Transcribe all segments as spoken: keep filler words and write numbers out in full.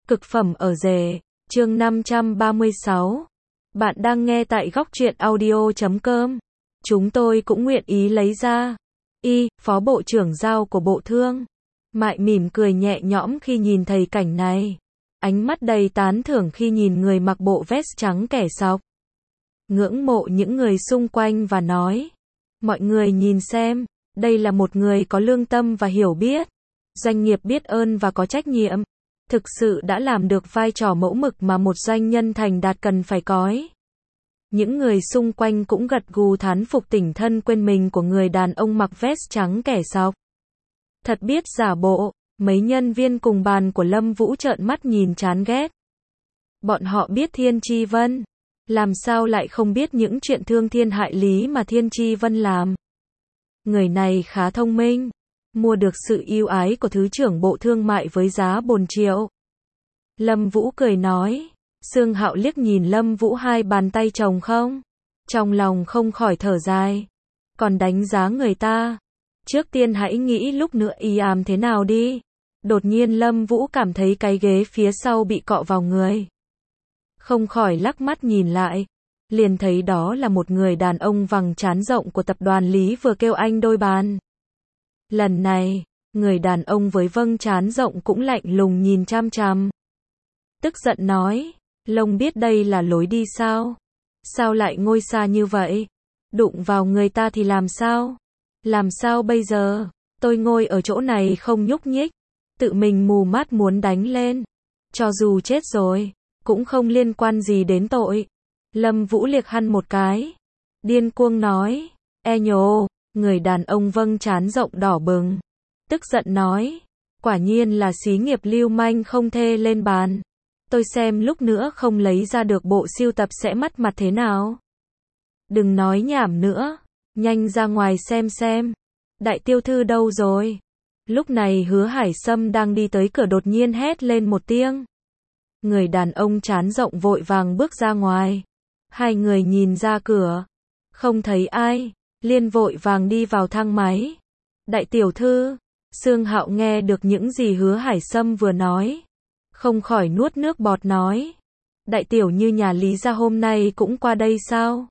Cực phẩm ở rể, chương năm trăm ba mươi sáu. Bạn đang nghe tại góc truyện audio chấm com. Chúng tôi cũng nguyện ý lấy ra. Y, Phó Bộ trưởng Giao của Bộ Thương. Mại mỉm cười nhẹ nhõm khi nhìn thấy cảnh này. Ánh mắt đầy tán thưởng khi nhìn người mặc bộ vest trắng kẻ sọc. Ngưỡng mộ những người xung quanh và nói. Mọi người nhìn xem, đây là một người có lương tâm và hiểu biết. Doanh nghiệp biết ơn và có trách nhiệm. Thực sự đã làm được vai trò mẫu mực mà một doanh nhân thành đạt cần phải có. Những người xung quanh cũng gật gù thán phục tỉnh thân quên mình của người đàn ông mặc vest trắng kẻ sọc. Thật biết giả bộ, mấy nhân viên cùng bàn của Lâm Vũ trợn mắt nhìn chán ghét. Bọn họ biết Thiên Chi Vân, làm sao lại không biết những chuyện thương thiên hại lý mà Thiên Chi Vân làm. Người này khá thông minh, mua được sự yêu ái của Thứ trưởng Bộ Thương mại với giá bồn triệu. Lâm Vũ cười nói. Sương Hạo liếc nhìn Lâm Vũ hai bàn tay chồng không? Trong lòng không khỏi thở dài. Còn đánh giá người ta. Trước tiên hãy nghĩ lúc nữa y ám thế nào đi. Đột nhiên Lâm Vũ cảm thấy cái ghế phía sau bị cọ vào người. Không khỏi lắc mắt nhìn lại. Liền thấy đó là một người đàn ông vằng trán rộng của tập đoàn Lý vừa kêu anh đôi bàn. Lần này, người đàn ông với vâng trán rộng cũng lạnh lùng nhìn chăm chăm. Tức giận nói, Lông biết đây là lối đi sao? Sao lại ngồi xa như vậy? Đụng vào người ta thì làm sao? Làm sao bây giờ? Tôi ngồi ở chỗ này không nhúc nhích. Tự mình mù mắt muốn đánh lên. Cho dù chết rồi, cũng không liên quan gì đến tội. Lâm Vũ liếc hắn một cái. Điên cuồng nói, e nhồ, người đàn ông vâng trán rộng đỏ bừng. Tức giận nói, quả nhiên là xí nghiệp lưu manh không thê lên bàn. Tôi xem lúc nữa không lấy ra được bộ sưu tập sẽ mất mặt thế nào. Đừng nói nhảm nữa, nhanh ra ngoài xem xem. Đại tiêu thư đâu rồi? Lúc này Hứa Hải Sâm đang đi tới cửa đột nhiên hét lên một tiếng. Người đàn ông trán rộng vội vàng bước ra ngoài. Hai người nhìn ra cửa, không thấy ai, liền vội vàng đi vào thang máy. Đại tiểu thư, Sương Hạo nghe được những gì Hứa Hải Sâm vừa nói. Không khỏi nuốt nước bọt nói. Đại tiểu như nhà Lý gia hôm nay cũng qua đây sao?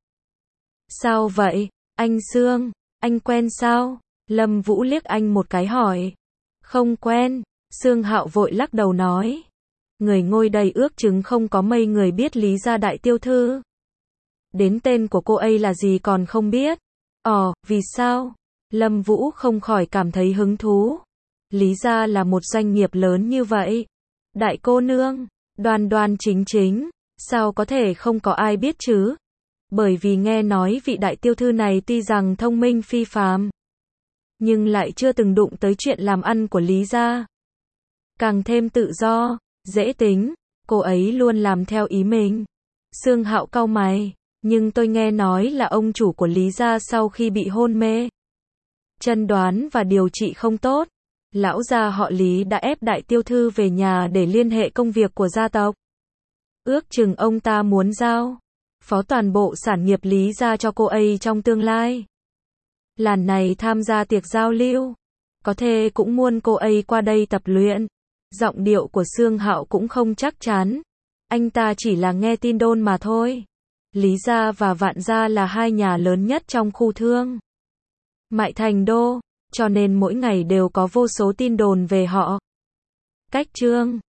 Sao vậy, anh Sương, anh quen sao? Lâm Vũ liếc anh một cái hỏi. Không quen, Sương Hạo vội lắc đầu nói. Người ngồi đây ước chừng không có mấy người biết Lý gia đại tiêu thư. Đến tên của cô ấy là gì còn không biết. Ồ, vì sao? Lâm Vũ không khỏi cảm thấy hứng thú. Lý gia là một doanh nghiệp lớn như vậy. Đại cô nương, đoan đoan chính chính, sao có thể không có ai biết chứ? Bởi vì nghe nói vị đại tiêu thư này tuy rằng thông minh phi phàm, nhưng lại chưa từng đụng tới chuyện làm ăn của Lý gia. Càng thêm tự do, dễ tính, cô ấy luôn làm theo ý mình. Sương Hạo cau mày, nhưng tôi nghe nói là ông chủ của Lý gia sau khi bị hôn mê, chẩn đoán và điều trị không tốt. Lão gia họ Lý đã ép đại tiêu thư về nhà để liên hệ công việc của gia tộc. Ước chừng ông ta muốn giao phó toàn bộ sản nghiệp Lý gia cho cô ấy trong tương lai. Lần này tham gia tiệc giao lưu, có thể cũng muốn cô ấy qua đây tập luyện. Giọng điệu của Sương Hạo cũng không chắc chắn. Anh ta chỉ là nghe tin đồn mà thôi. Lý gia và Vạn gia là hai nhà lớn nhất trong khu thương mại thành đô, cho nên mỗi ngày đều có vô số tin đồn về họ. Cách chương